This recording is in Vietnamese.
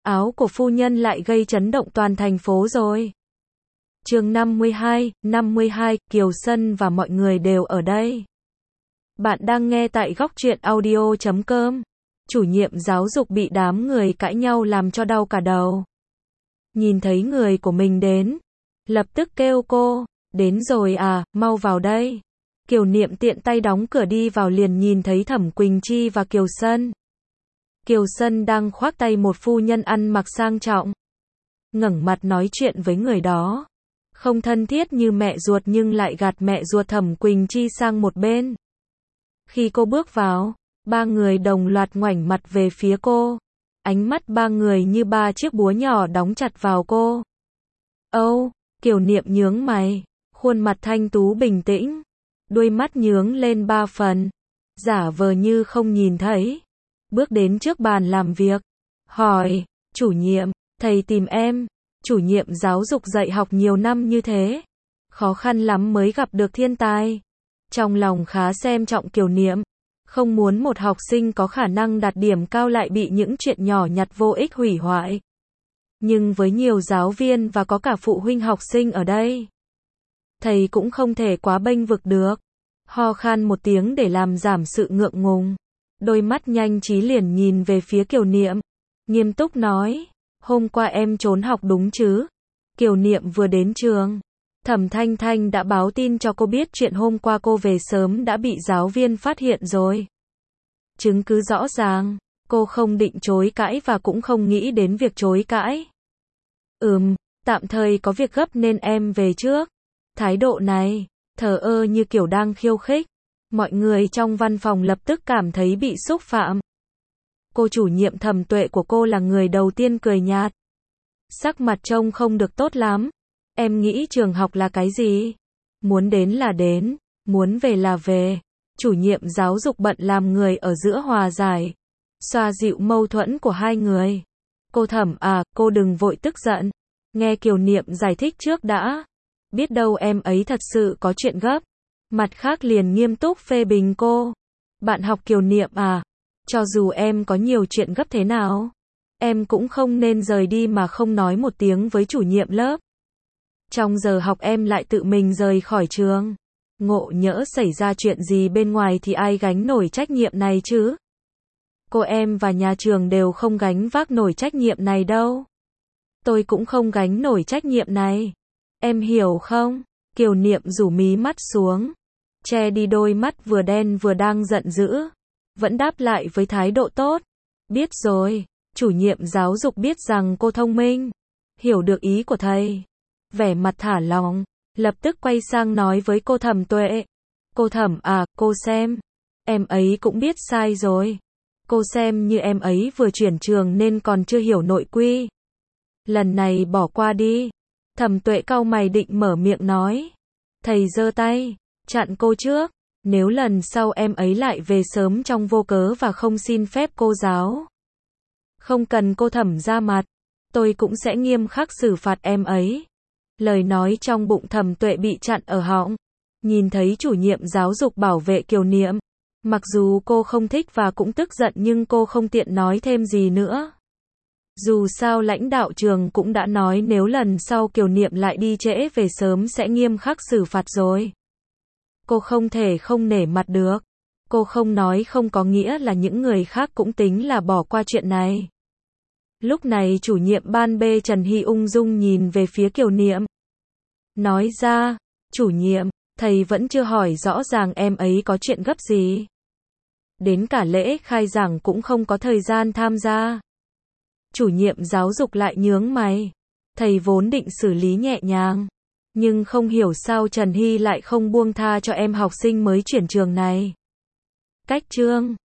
áo của phu nhân lại gây chấn động toàn thành phố rồi. Chương 52, Kiều Sân và mọi người đều ở đây. Bạn đang nghe tại Góc Truyện Audio.com. Chủ nhiệm giáo dục bị đám người cãi nhau làm cho đau cả đầu. Nhìn thấy người của mình đến, lập tức kêu cô, đến rồi à, mau vào đây. Kiều Niệm tiện tay đóng cửa đi vào liền nhìn thấy Thẩm Quỳnh Chi và Kiều Sân. Kiều Sân đang khoác tay một phu nhân ăn mặc sang trọng. Ngẩng mặt nói chuyện với người đó. Không thân thiết như mẹ ruột nhưng lại gạt mẹ ruột Thẩm Quỳnh Chi sang một bên. Khi cô bước vào, ba người đồng loạt ngoảnh mặt về phía cô. Ánh mắt ba người như ba chiếc búa nhỏ đóng chặt vào cô. Âu, Kiều Niệm nhướng mày, khuôn mặt thanh tú bình tĩnh, đuôi mắt nhướng lên ba phần, giả vờ như không nhìn thấy. Bước đến trước bàn làm việc, hỏi, chủ nhiệm, thầy tìm em. Chủ nhiệm giáo dục dạy học nhiều năm như thế, khó khăn lắm mới gặp được thiên tài. Trong lòng khá xem trọng Kiều Niệm, không muốn một học sinh có khả năng đạt điểm cao lại bị những chuyện nhỏ nhặt vô ích hủy hoại. Nhưng với nhiều giáo viên và có cả phụ huynh học sinh ở đây, thầy cũng không thể quá bênh vực được. Ho khan một tiếng để làm giảm sự ngượng ngùng. Đôi mắt nhanh trí liền nhìn về phía Kiều Niệm, nghiêm túc nói, hôm qua em trốn học đúng chứ? Kiều Niệm vừa đến trường, Thẩm Thanh Thanh đã báo tin cho cô biết chuyện hôm qua cô về sớm đã bị giáo viên phát hiện rồi. Chứng cứ rõ ràng, cô không định chối cãi và cũng không nghĩ đến việc chối cãi. Tạm thời có việc gấp nên em về trước. Thái độ này, thờ ơ như kiểu đang khiêu khích. Mọi người trong văn phòng lập tức cảm thấy bị xúc phạm. Cô chủ nhiệm Thẩm Tuệ của cô là người đầu tiên cười nhạt. Sắc mặt trông không được tốt lắm. Em nghĩ trường học là cái gì? Muốn đến là đến, muốn về là về. Chủ nhiệm giáo dục bận làm người ở giữa hòa giải, xoa dịu mâu thuẫn của hai người. Cô Thẩm à, cô đừng vội tức giận. Nghe Kiều Niệm giải thích trước đã. Biết đâu em ấy thật sự có chuyện gấp. Mặt khác liền nghiêm túc phê bình cô. Bạn học Kiều Niệm à, cho dù em có nhiều chuyện gấp thế nào, em cũng không nên rời đi mà không nói một tiếng với chủ nhiệm lớp. Trong giờ học em lại tự mình rời khỏi trường. Ngộ nhỡ xảy ra chuyện gì bên ngoài thì ai gánh nổi trách nhiệm này chứ? Cô em và nhà trường đều không gánh vác nổi trách nhiệm này đâu. Tôi cũng không gánh nổi trách nhiệm này. Em hiểu không? Kiều Niệm rủ mí mắt xuống, che đi đôi mắt vừa đen vừa đang giận dữ. Vẫn đáp lại với thái độ tốt. Biết rồi, chủ nhiệm giáo dục biết rằng cô thông minh, hiểu được ý của thầy. Vẻ mặt thả lỏng, lập tức quay sang nói với cô Thẩm Tuệ. Cô Thẩm à, cô xem. Em ấy cũng biết sai rồi. Cô xem như em ấy vừa chuyển trường nên còn chưa hiểu nội quy. Lần này bỏ qua đi. Thẩm Tuệ cau mày định mở miệng nói. Thầy giơ tay, chặn cô trước. Nếu lần sau em ấy lại về sớm trong vô cớ và không xin phép cô giáo, không cần cô Thẩm ra mặt, tôi cũng sẽ nghiêm khắc xử phạt em ấy. Lời nói trong bụng Thẩm Tuệ bị chặn ở họng. Nhìn thấy chủ nhiệm giáo dục bảo vệ Kiều Niệm, mặc dù cô không thích và cũng tức giận nhưng cô không tiện nói thêm gì nữa. Dù sao lãnh đạo trường cũng đã nói nếu lần sau Kiều Niệm lại đi trễ về sớm sẽ nghiêm khắc xử phạt rồi. Cô không thể không nể mặt được. Cô không nói không có nghĩa là những người khác cũng tính là bỏ qua chuyện này. Lúc này chủ nhiệm ban B Trần Hy ung dung nhìn về phía Kiều Niệm. Nói ra, chủ nhiệm, thầy vẫn chưa hỏi rõ ràng em ấy có chuyện gấp gì. Đến cả lễ khai giảng cũng không có thời gian tham gia. Chủ nhiệm giáo dục lại nhướng mày. Thầy vốn định xử lý nhẹ nhàng, nhưng không hiểu sao Trần Hy lại không buông tha cho em học sinh mới chuyển trường này. Cách chương